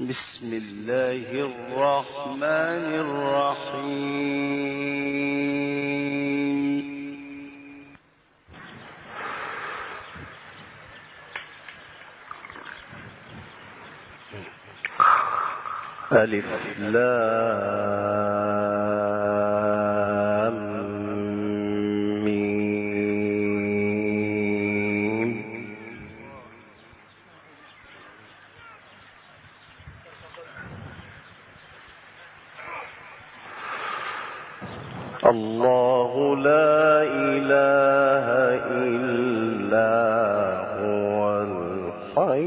بسم الله الرحمن الرحيم. ألف لام ميم. الله لا إله إلا هو الحي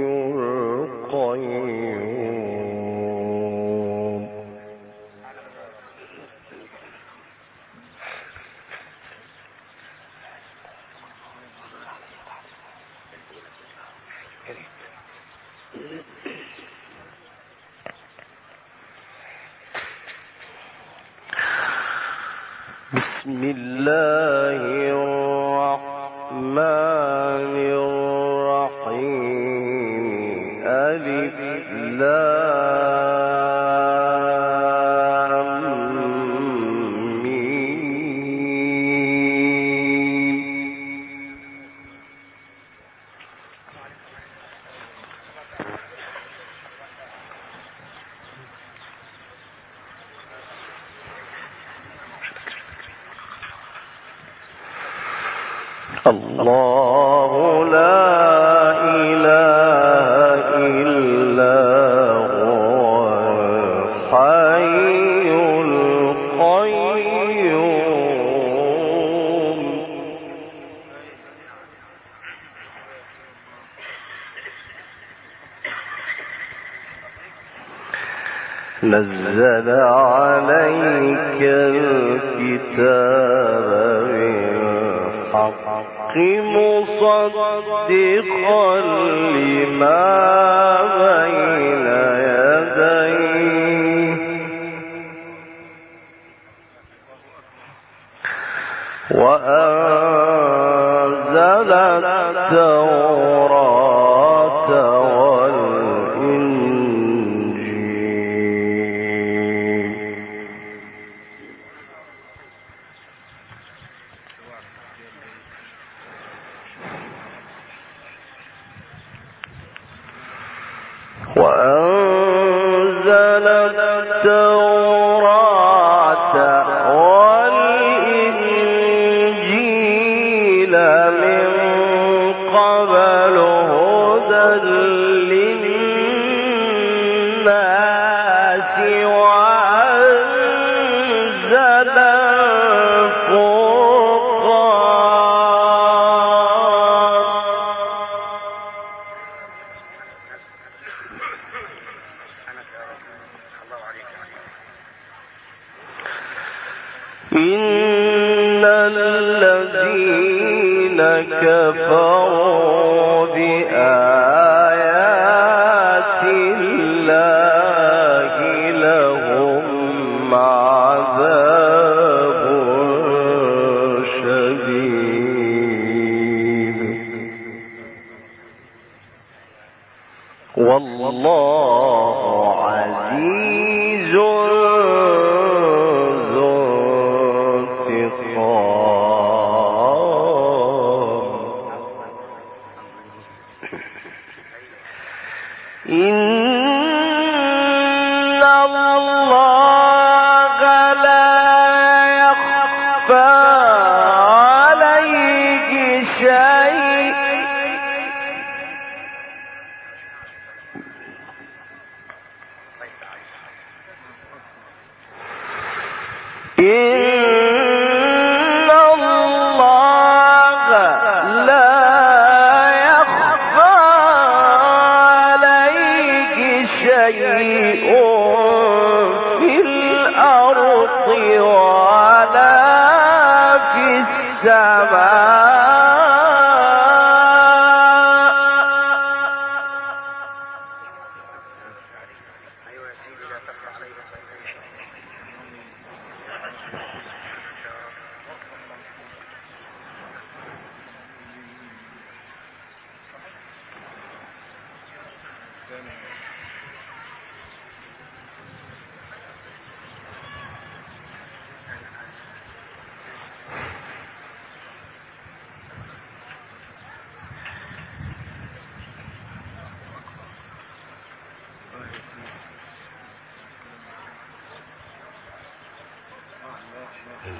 القيوم. بسم الله الرحمن الرحيم. ألف لام ميم. الله لا إله إلا هو الحي القيوم. نزل عليك الكتاب بالحق مصدقا لما بين يديه وأنزل التوراة والإنجيل. وأنزل التوراة والإنجيل من قبل هدى للناس وأنزل إن الذين كفروا بآيات الله لهم عذاب شديد والله عزيز إن الله لا يخفى عليه شيء إن الله لا يخفى عليه شيء في الأرض ولا في السماء.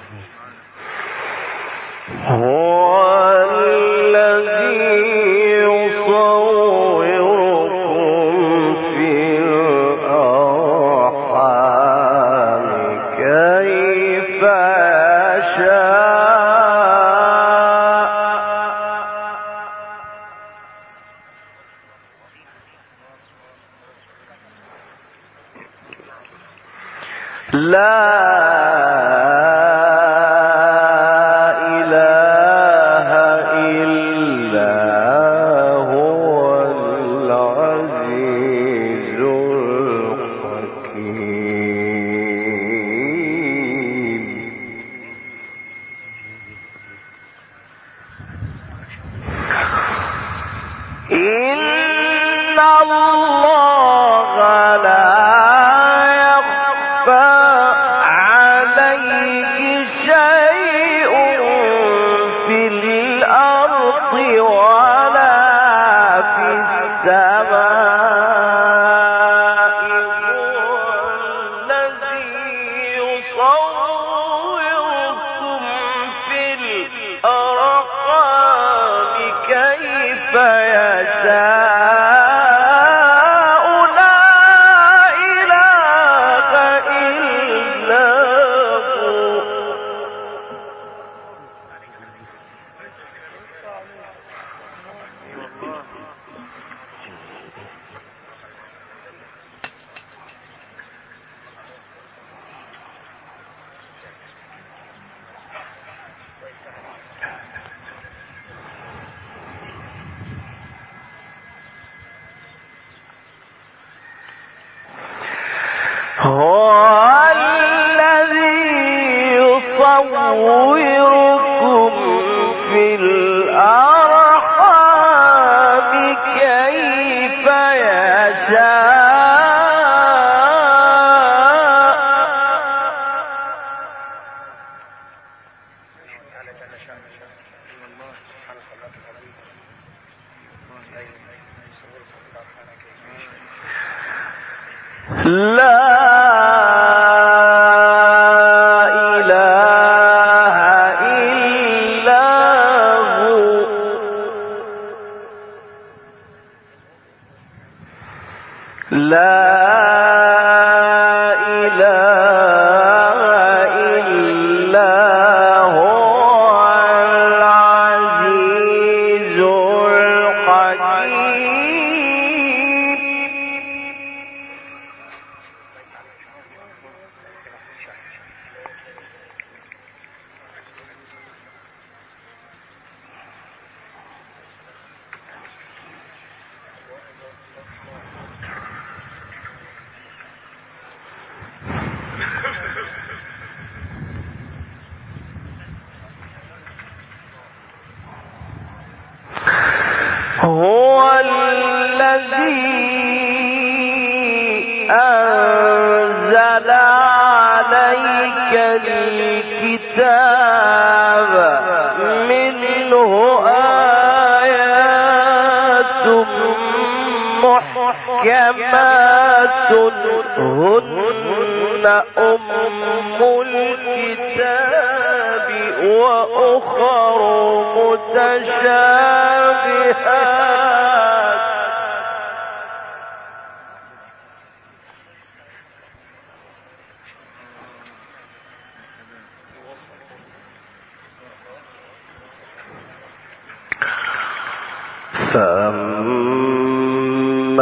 فأما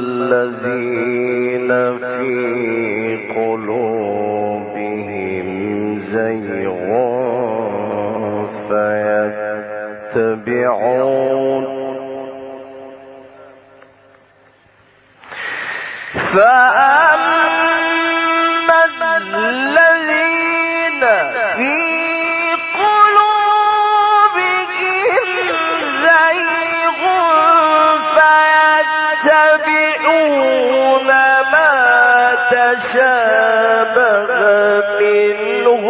الذين في قلوبهم زيغ فيتبعون تشابه منه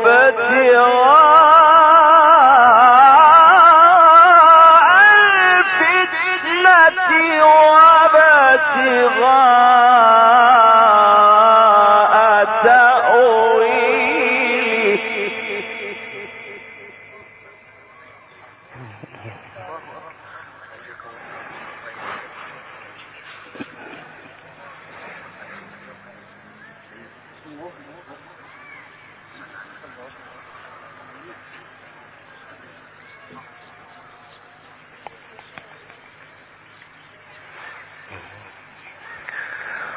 ابتغاء الفتنة وابتغاء تأويله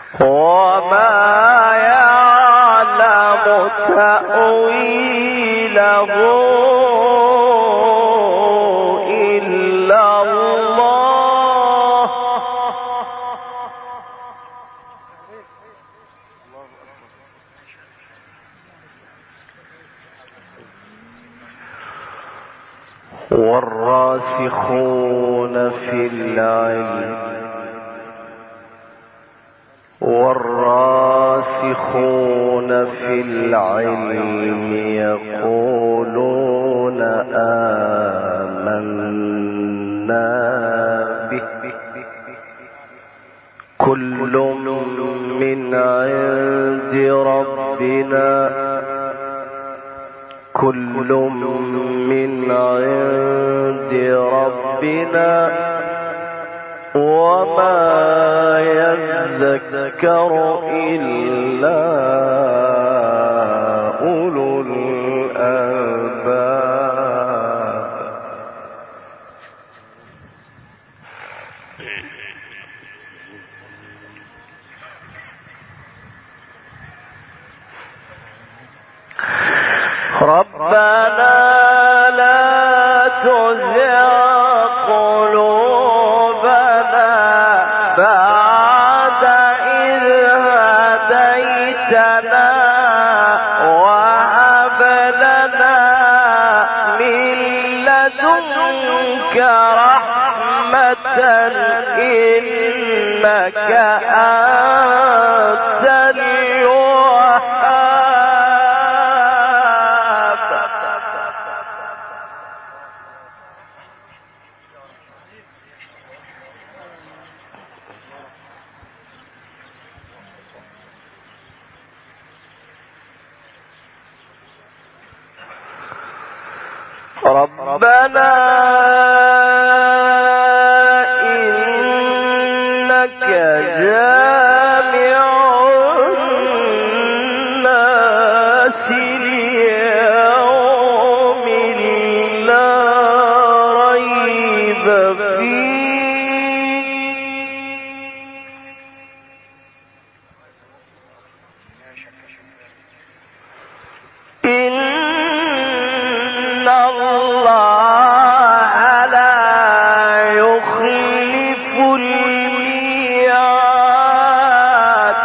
وما يعلم تأويله إلا الله والراسخون في العلم يقولون آمنا به كل من عند ربنا وما يذكر إلا أولو الألباب. ربنا لا تزغ قلوبنا بعد إذ هديتنا وهب لنا من لدنك رحمة إنك أنت الوهاب. ربنا إنك جامع الناس ليوم لا ريب فيه إن الله لا يخلف الميعاد.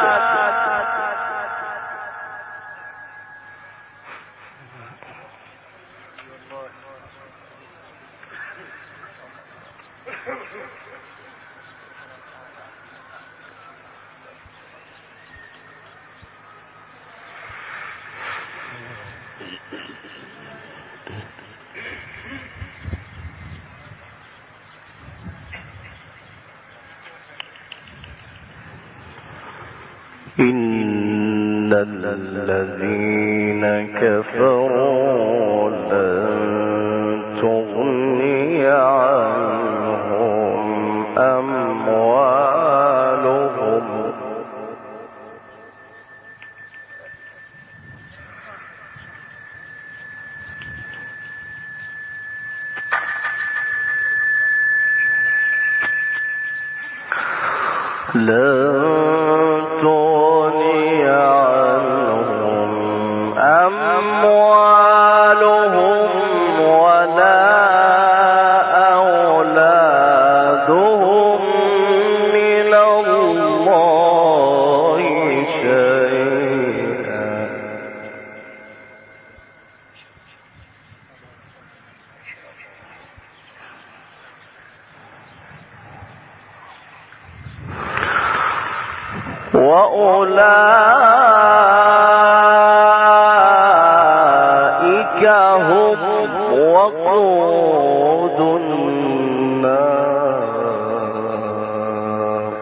إن الذين كفروا لن تغني عنهم أموالهم ولا أولادهم من الله شيئا. وأولئك هم وقود النار.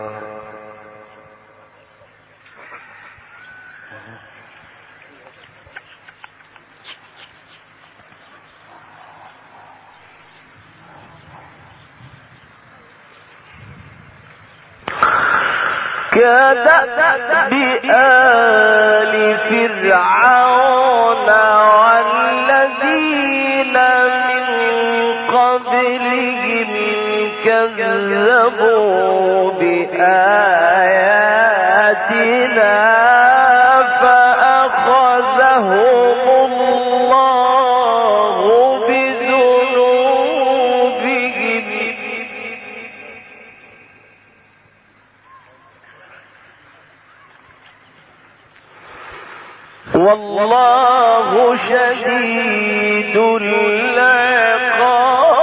كدأب آل فرعون والذين من قبلهم كذبوا بآيات والله شديد العقاب.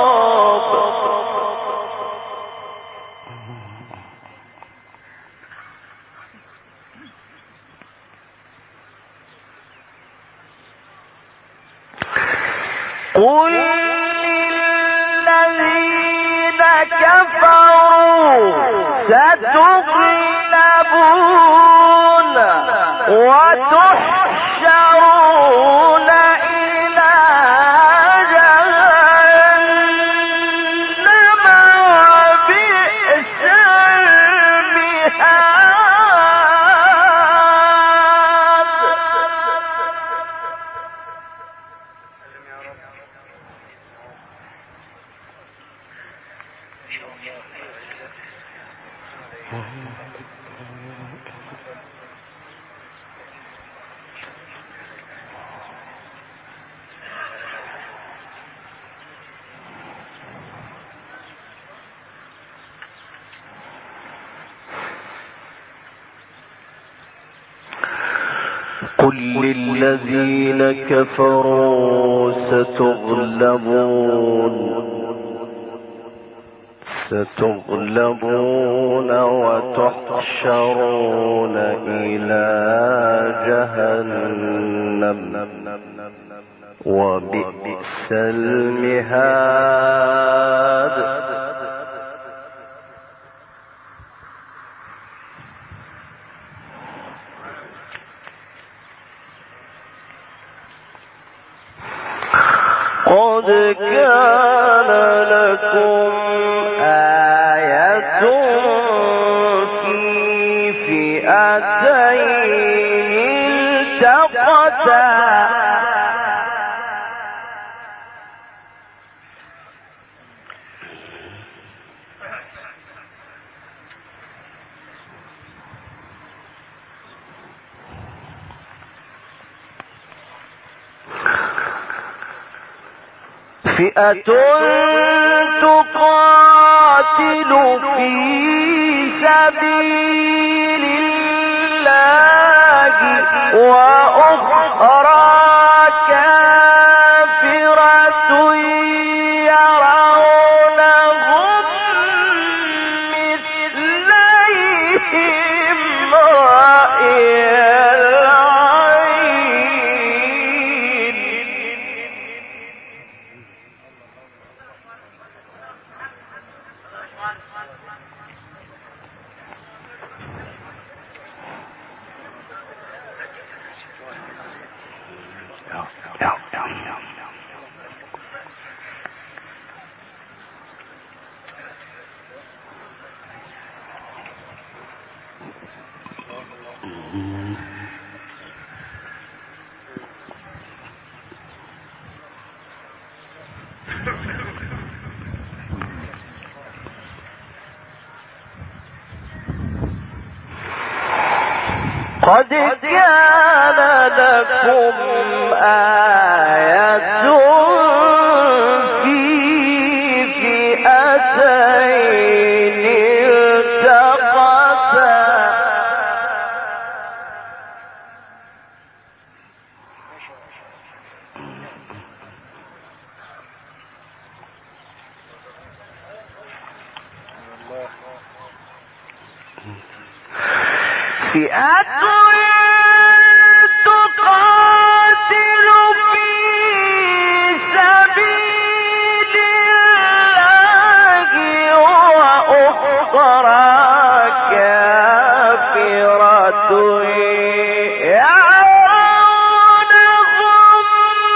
قل للذين كفروا ستغلبون وتحشرون إلى جهنم وبئس المهاد. قل للذين كفروا ستغلبون وتحشرون إلى جهنم وبئس المهاد. قد كان لكم آية في فئتين التقتا فئة تقاتل في سبيل الله وأخرى كافرة يرونهم مثليهم رأي العين. قد كان لكم آية في فئتين التقتا فئة تقاتل في سبيل الله وأخرى كافرة يرونهم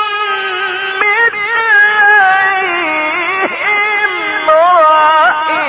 مثليهم رأي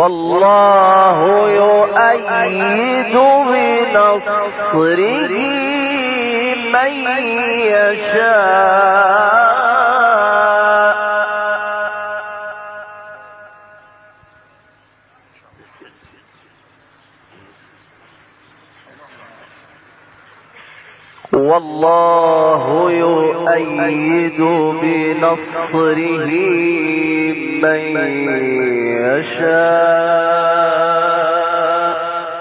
والله يؤيد بنصره من يشاء والله يؤيد بنصره من يشاء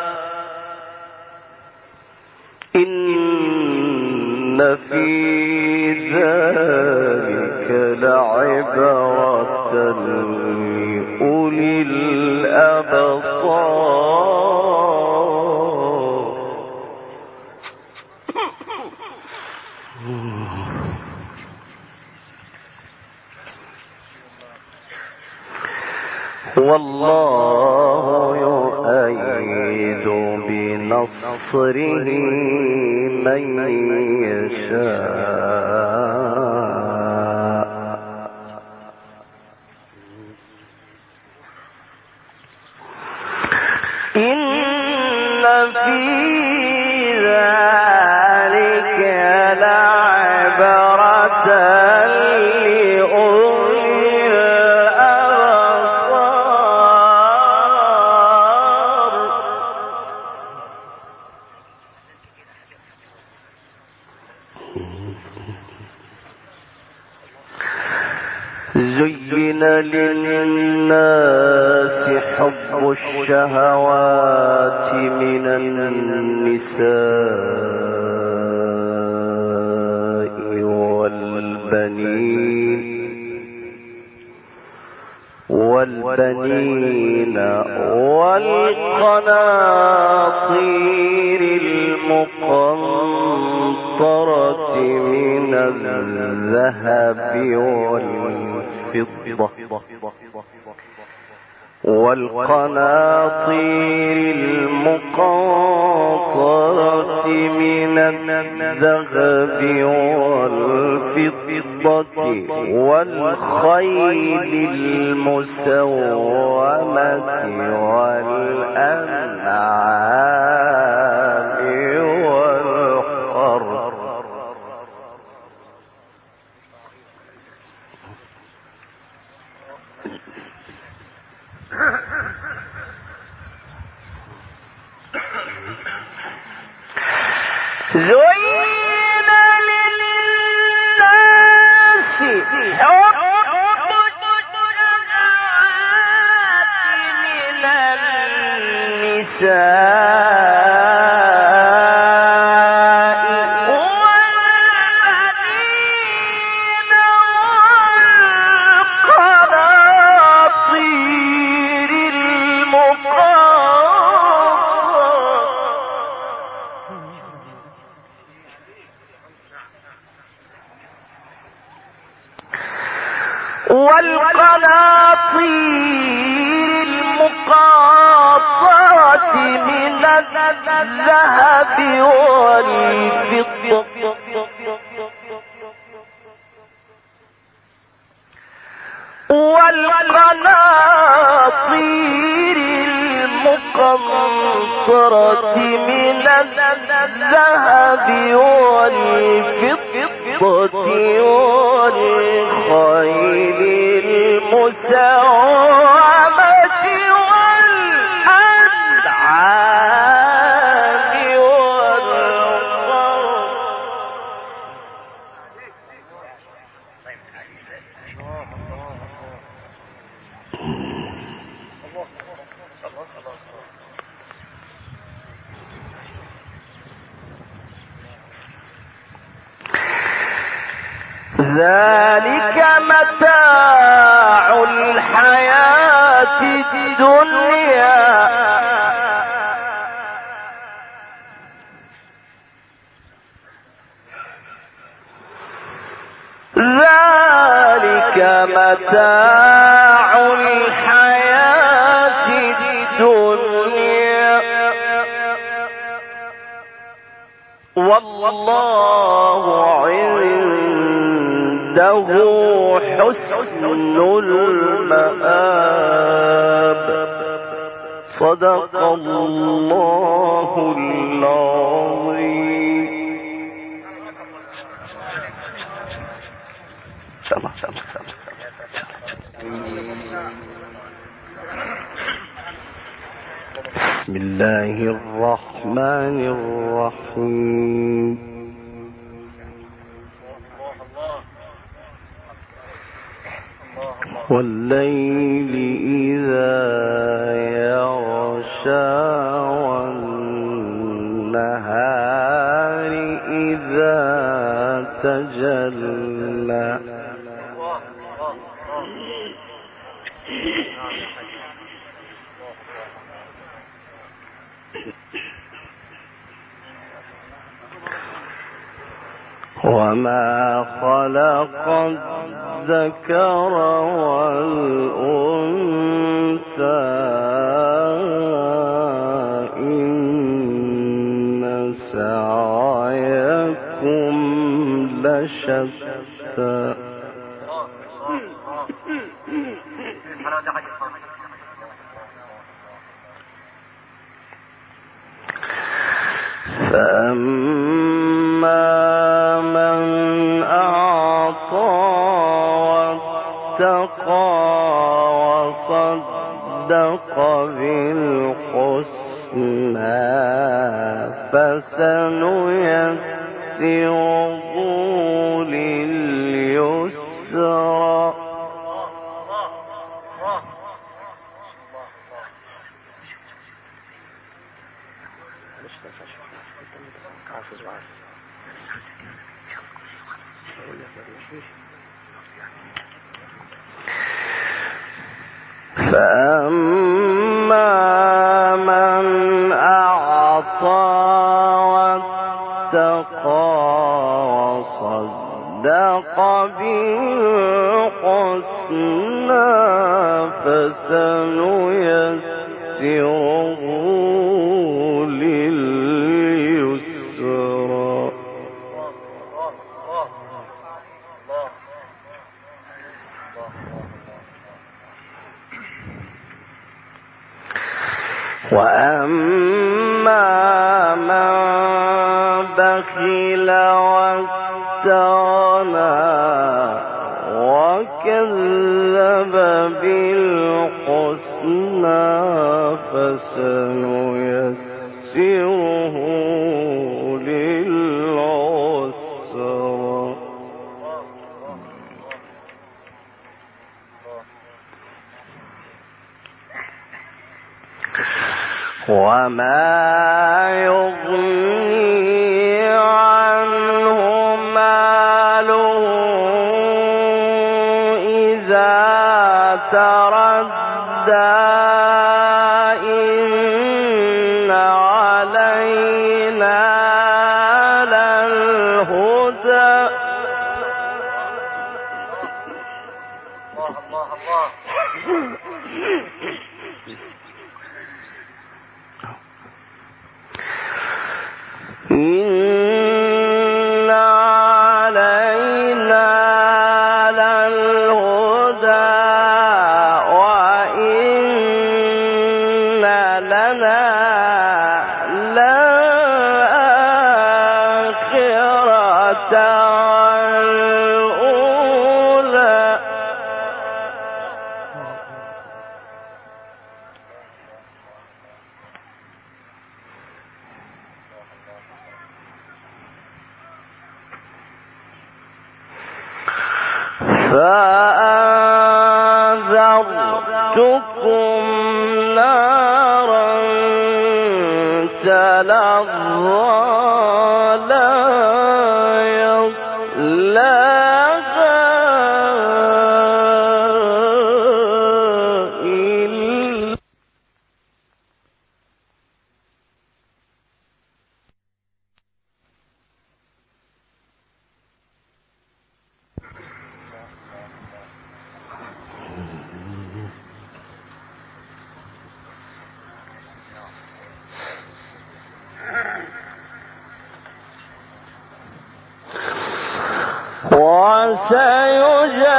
إن في ذلك لعبرة لأولي الأبصار والله يؤيد بنصره من يشاء إن في ذلك لعبرة لأولي الأبصار زين للناس حب الشهوات من النساء والبنين والقناطير المقنطرة من الذهب والقناطير المقنطرة من الذهب والفضة والخيل المسومة والأنعام والحرث زين للناس حب الشهوات من النساء والبنين والقناطير المقنطرة من الذهب والفضة والقناطير المقنطرة من الذهب والفضة والخيل المسومة والأنعام ذلك متاع الحياة الدنيا ذلك متاع الحياة الدنيا والله عنده حسن المآب صدق الله العظيم. بسم الله الرحمن الرحيم. والليل إذا يغشى والنهار إذا تجلى وما خلق الذكر والأنثى إن سعيكم لشتى فأما من أعطى واتقى وصدق بالحسنى فسنيسره لليسرى فأما من أعطى واتقى وصدق بالحسنى فسنيسره لليسرى وأما من بخل واستغنى وكذب بالحسنى فسنيسره للعسرى وما يغني عنه ماله إذا تردى إن علينا للهدى إن علينا للهدى وإن لنا للآخرة والأولى فأنذرتكم نارا تلظى لا يصلاها إلا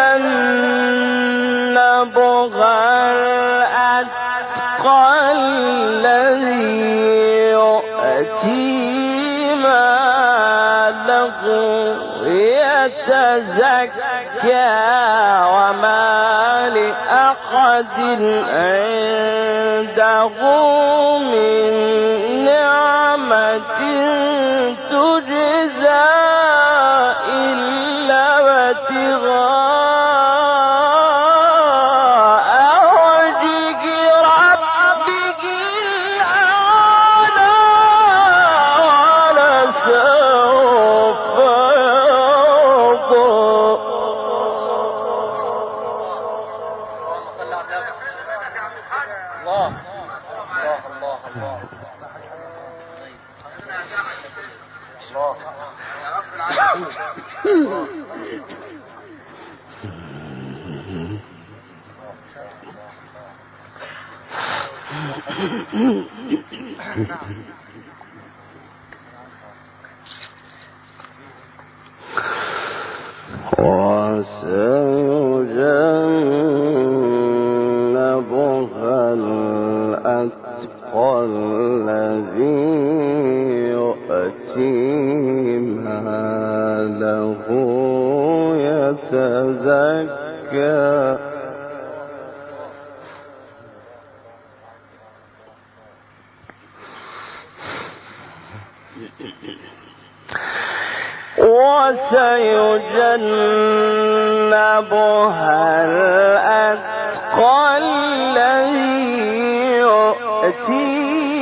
وسيجنبها الأتقى الذي يؤتي ماله يتزكى وما لأحد عنده من نعمة تجزى إلا ابتغاء وجه ربه الأعلى ولسوف وسيجنبها الأتقى الذي يؤتي ماله يتزكى وسيجنبها الأتقى الذي يؤتي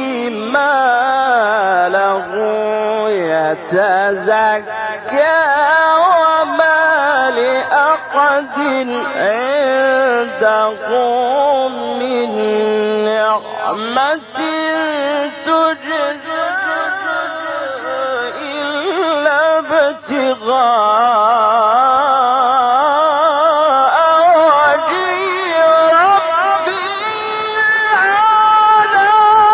ماله يتزكى وما لأحد عنده من نعمة تجزى إلا ابتغاء وجه ربه الأعلى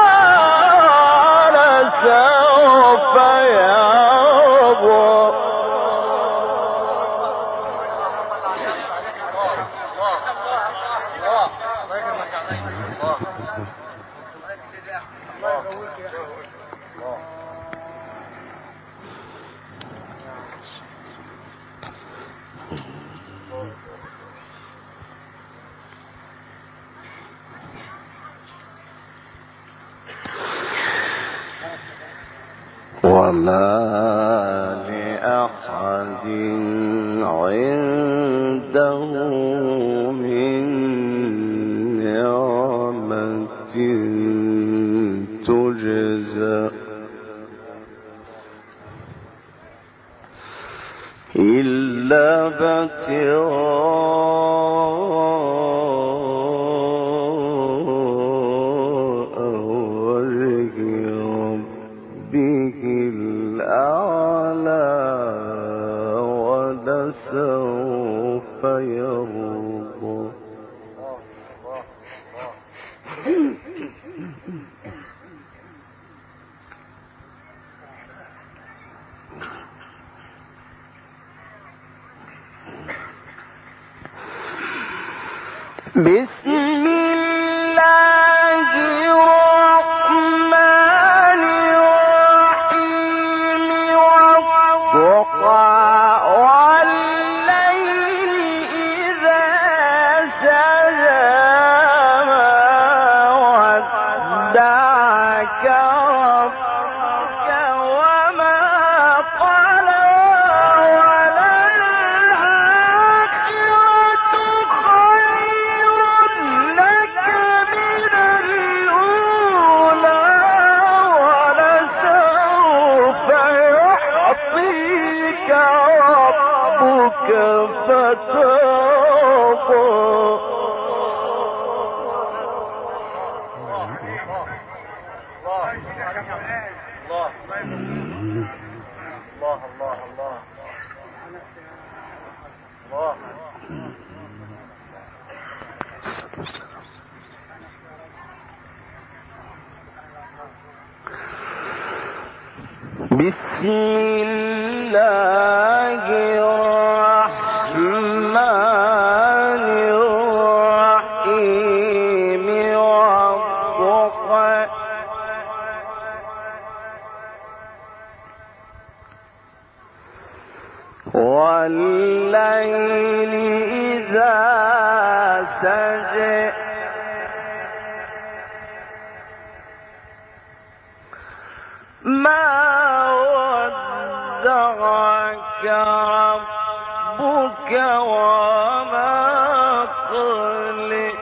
لسوف يرضى وما لأحد عنده من نعمة تجزى إلا ابتغاء وجه ربه الأعلى ولسوف يرضى بسم الله الرحمن الرحيم والضحى والليل إذا سجى ما ودعك ربك وما قلى وللآخرة خير لك من الأولى ولسوف يعطيك ربك فترضى بسم الله الرحمن الرحيم والضحى والليل إذا سجى ما ودعك ربك وما قلى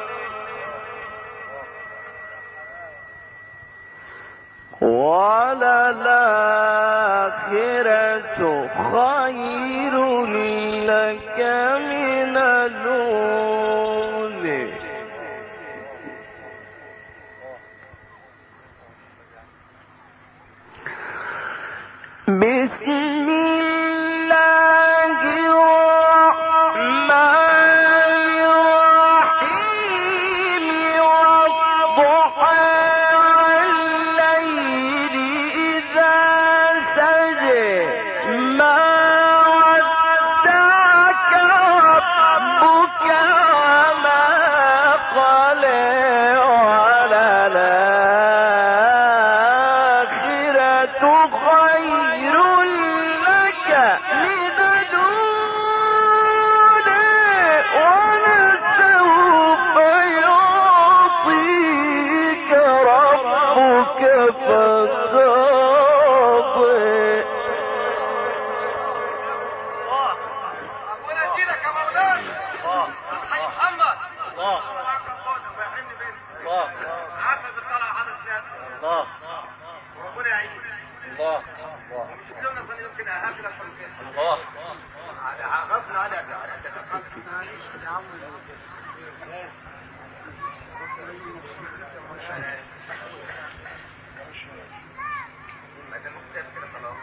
وللآخرة خير لك من الأولى بسم الله الرحمن الرحيم والضحى والليل إذا سجى ما ودعك ربك وما قلى وللآخرة خير لك من الأولى ولسوف يعطيك ربك فترضى ربنا يديلك يا مولانا. الحي محمد. الله. الله. عسى بالطلع على السيادة. الله. وربنا يعينك. الله. الله. مش كلنا صار يمكن أهاجل أكثر من كده. الله. غصب عنك أنت معلش يا عم. ما دام مكتئب كده خلاص.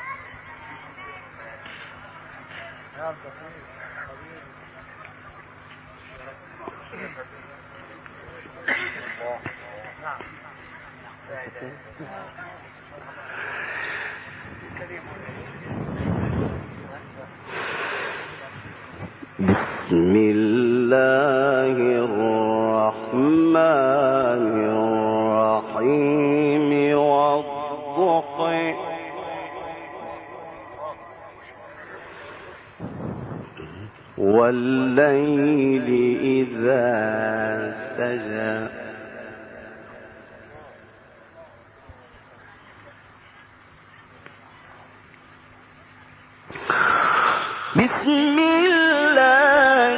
بسم الله الرحمن الرحيم والضحى والليل إذا سجى بسم الله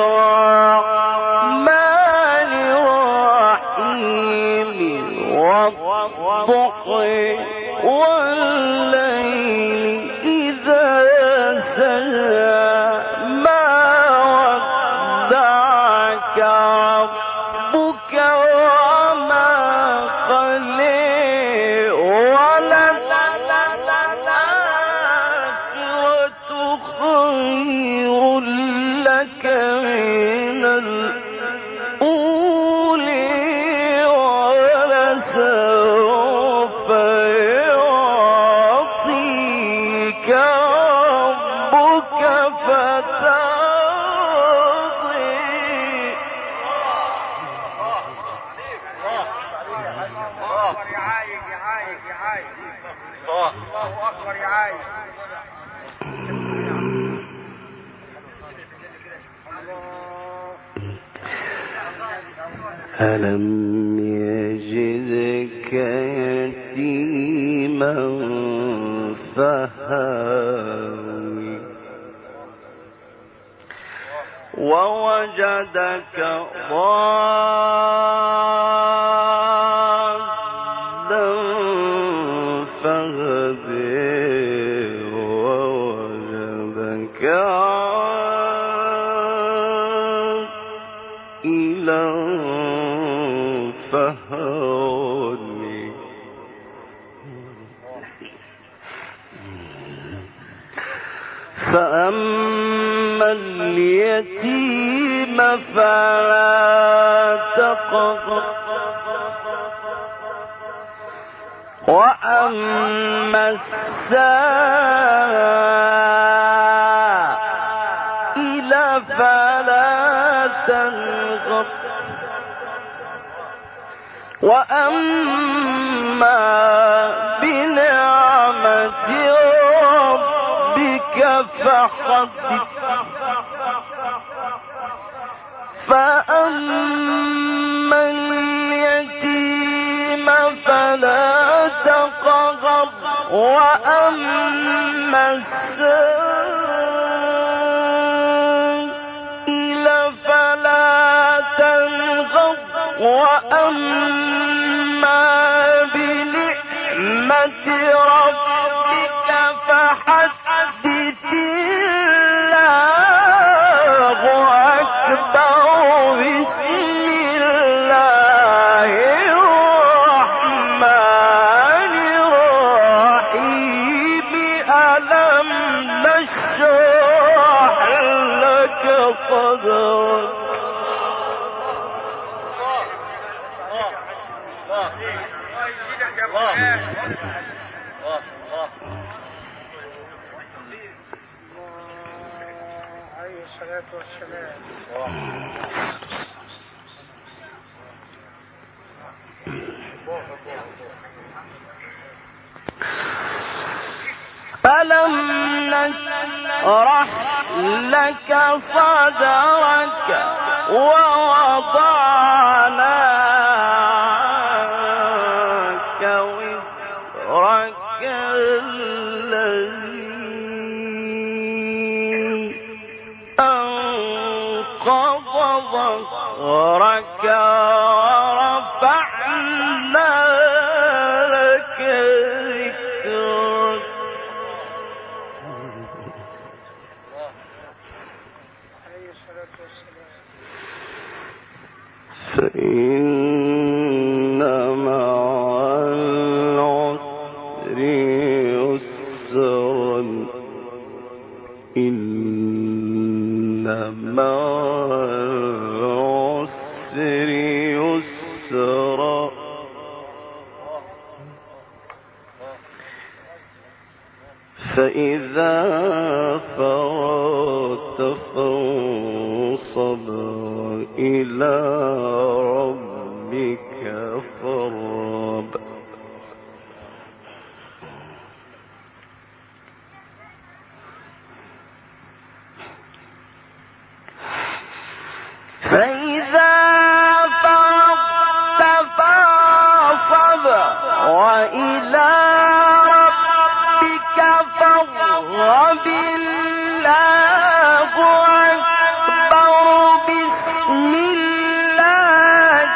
الرحمن الرحيم والضحى والليل إذا سجى ما ودعك ربك وما قلى وللآخرة خير لك من الأولى ولسوف يعطيك ربك فترضى الله أكبر يعايق يعايق يعايق. الله أكبر يعايق. ألم يجدك يتيما فهاوي ووجدك ضالا فهدى ووجدك عائلا فهدى فأما اليتيم فلا تقهر وأما السائل فلا تنهر وأما بنعمة ربك فحدث فأما اليتيم فلا تقهر وأما السائل فلا تنهر وأما بنعمة ربك فحدث الله أكبر بسم الله الرحمن الرحيم ألم نشرح لك صدرك عليه الصلاة والسلام. ألم نشرح لك صدرك ووضعنا عنك وزرك الذي أنقض ظهرك ورفعنا لك ذكرك عليه الصلاة والسلام. فإن مع العسر يسرا إن مع العسر يسرا فإذا فرغت فانصب إلى ربك فارغب فإذا فرغت فانصب وإلى ربك فارغب الله أكبر بسم الله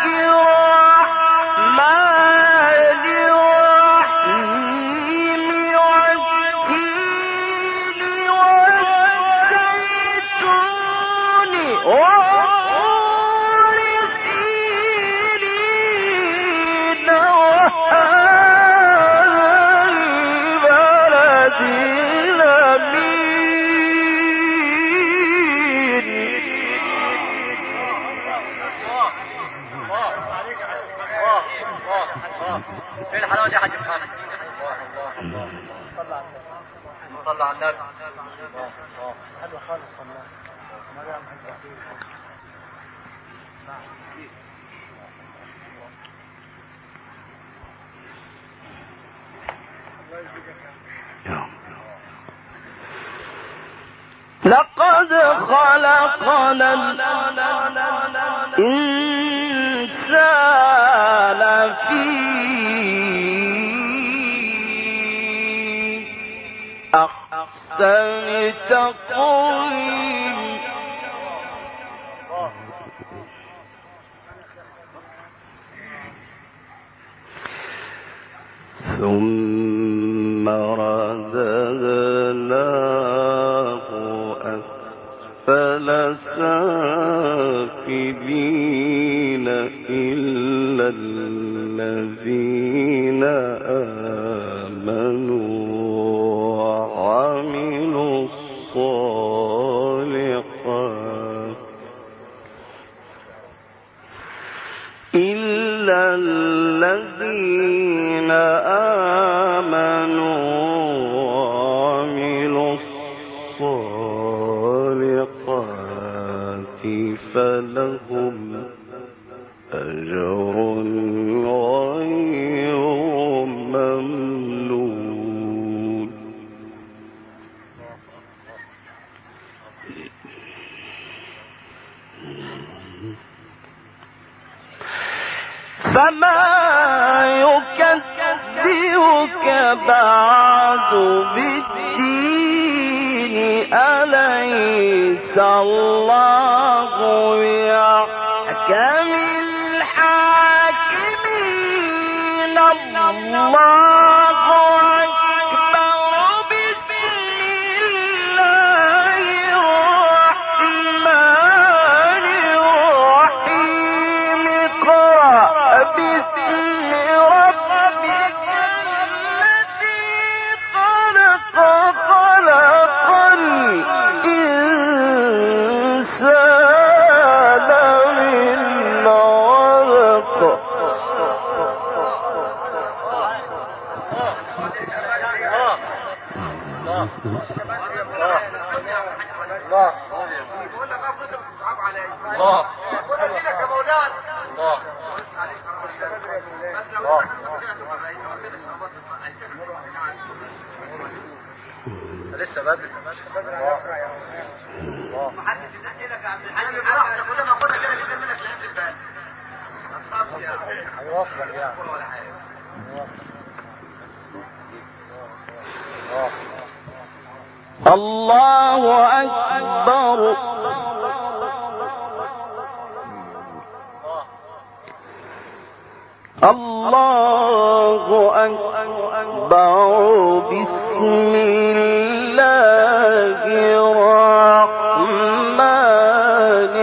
الرحمن الرحيم والتين والزيتون وطور سينين وهذا البلد الأمين ايه الحلاوه دي يا حاج محمد؟ صلى على النبي. حلو خالص والله. مريم لقد خلقنا الإنسان في أحسن تقويم ثم رددناه أسفل سافلين إلا الذين آمنوا وعملوا الصالحات إلا الذين آمنوا وعملوا الصالحات فلهم أجر غير ممنون فما يكذبك بعد بالدين أليس الله بأحكم الحاكمين الله أكبر بسم الله الرحمن الرحيم اقرأ باسم ربك الذي خلق خلق الإنسان من علق لسه بدري محدش يدق لك يا عم الحاج براحتك كل ما اخدها كده جدا منك لقيت البال ما تخافش يا هيوصلك يعني ولا حاجه الله أكبر الله أكبر بسم الله الرحمن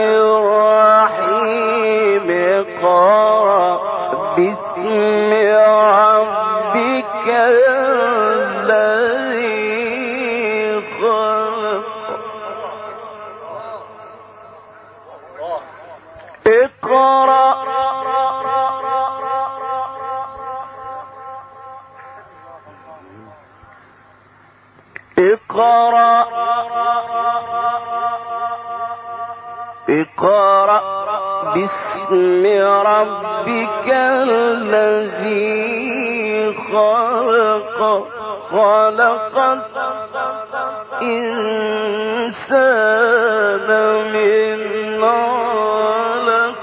الرحيم اقرأ باسم ربك الذي خلق اقرأ اقرأ باسم ربك الذي خلق خلق الإنسان من علق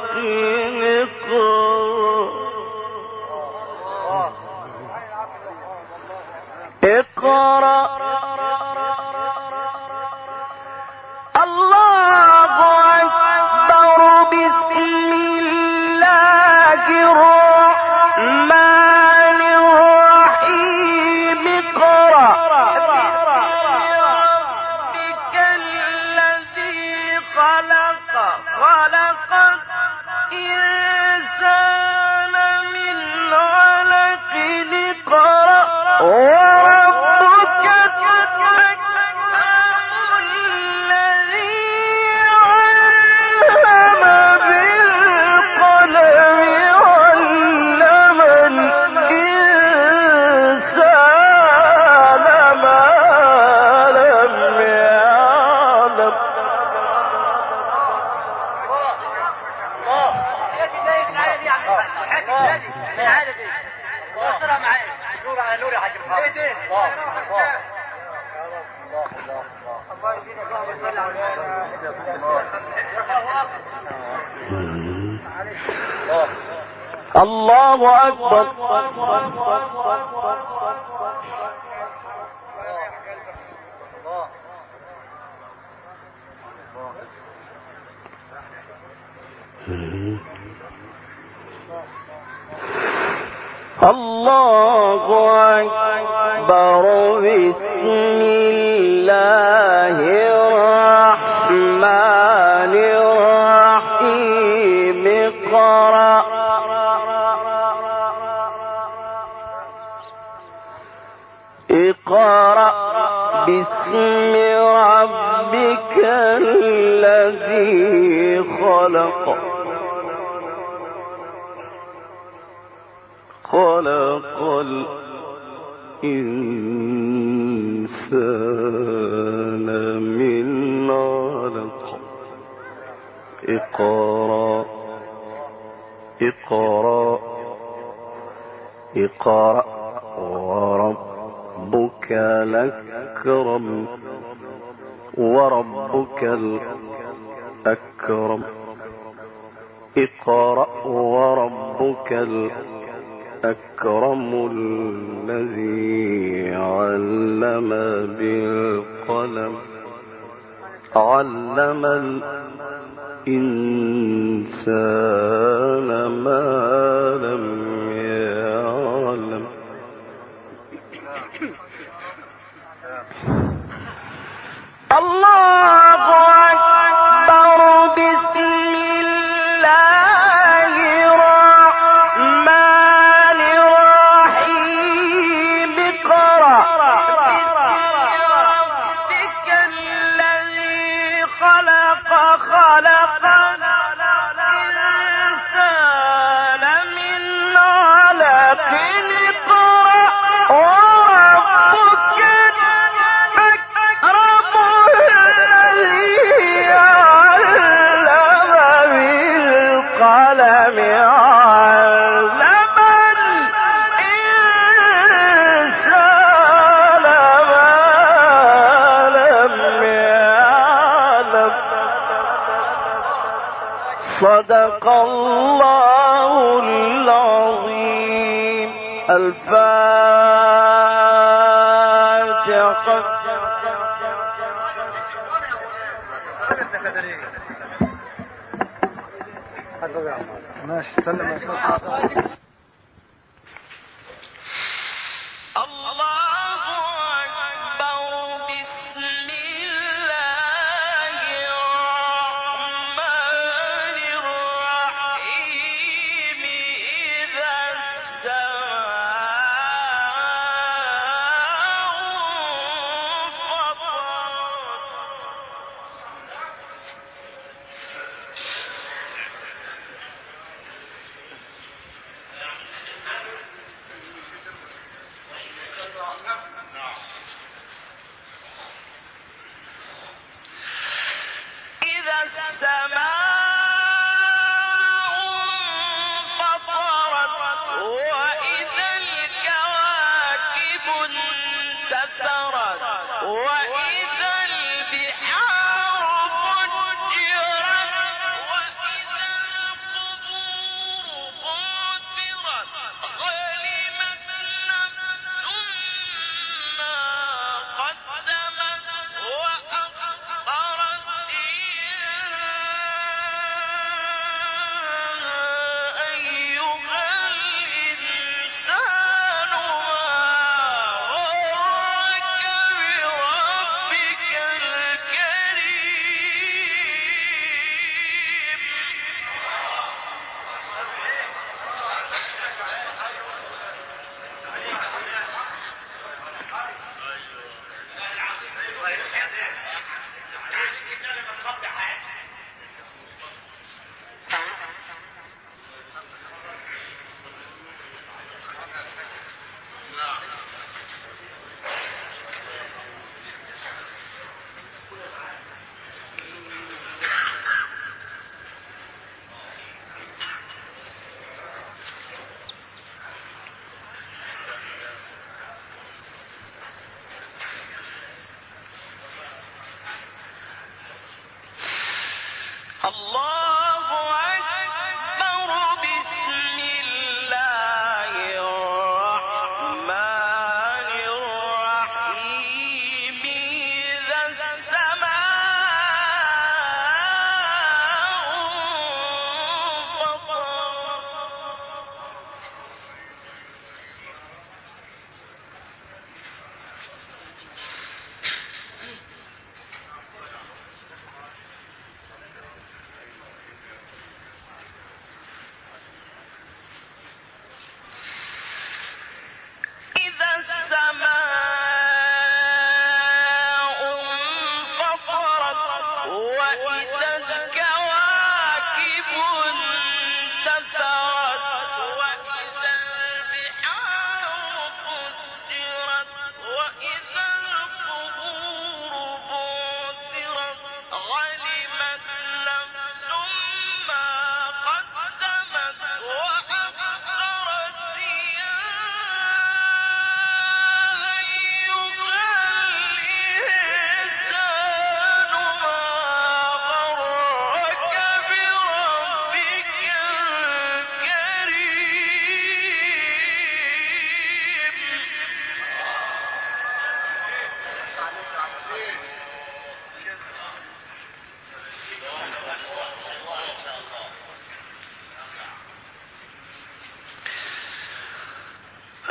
اقرأ الله أكبر بسم الله الرحمن الرحيم اقرأ بربك الذي خلق خلق الإنسان من علق اقرأ وربك الله أكبر الله أكبر بسم الله الرحمن الرحيم اقرأ باسم ربك الذي خلق خلق الإنسان من علق اقرأ وربك الأكرم وربك الأكرم اقرأ وربك الأكرم الذي علم بالقلم علم الإنسان ما لم يعلم. الله أكبر. بسم الله الرحمن الرحيم. اقرأ ربك الذي خلق الإنسان من علق. وربك الأكرم الذي علم بالقلم علم الإنسان ما لم يعلم. صدق الله العظيم. الفاتحة. ماشي سلم. الله أكبر. بسم الله الرحمن الرحيم. إذا السماء انفطرت وإذا الكواكب انتثرت وإذا البحار فجرت وإذا القبور بعثرت علمت نفس ما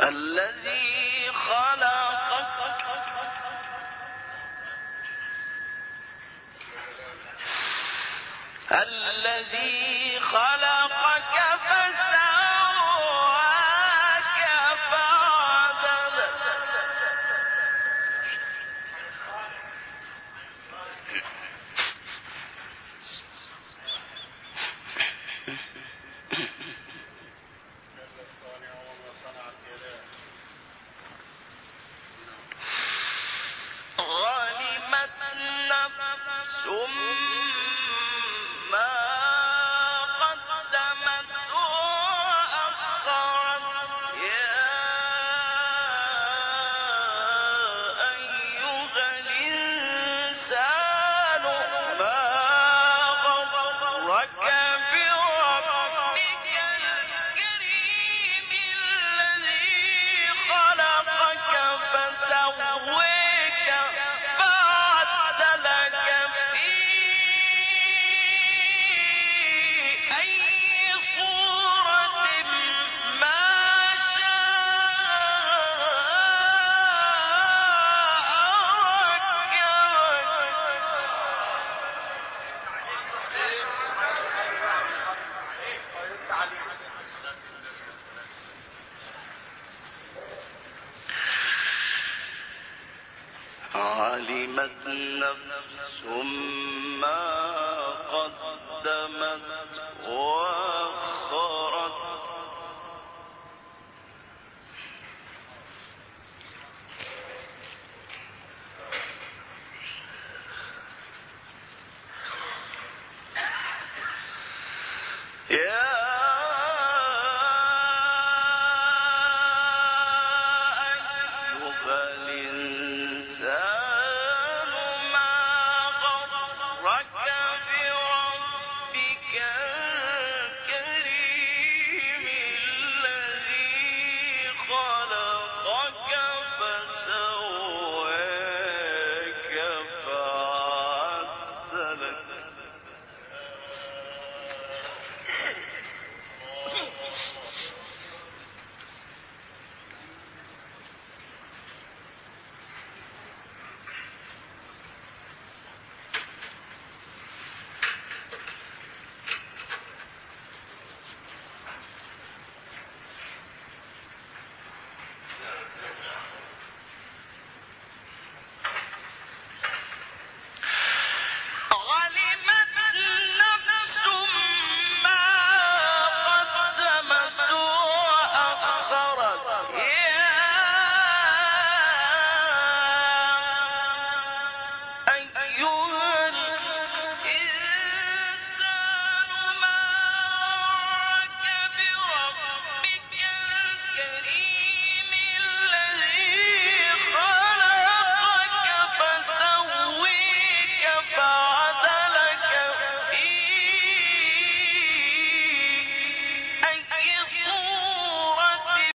الذي خلقك فسواك فعدلك غلمت نفس ما قدمت وأخرت يا أيها الإنسان ما غرك بربك الكريم الذي خلقك فسويك فعدلك في أي صورة ما شاء ركبك علمت نفس ما قدمت وأخرت يا أيها الإنسان ما غرك بربك الكريم الذي خلقك فسواك فعدلك علمت نفس ما قدمت وأخرت يا أيها الإنسان ما غرك بربك الكريم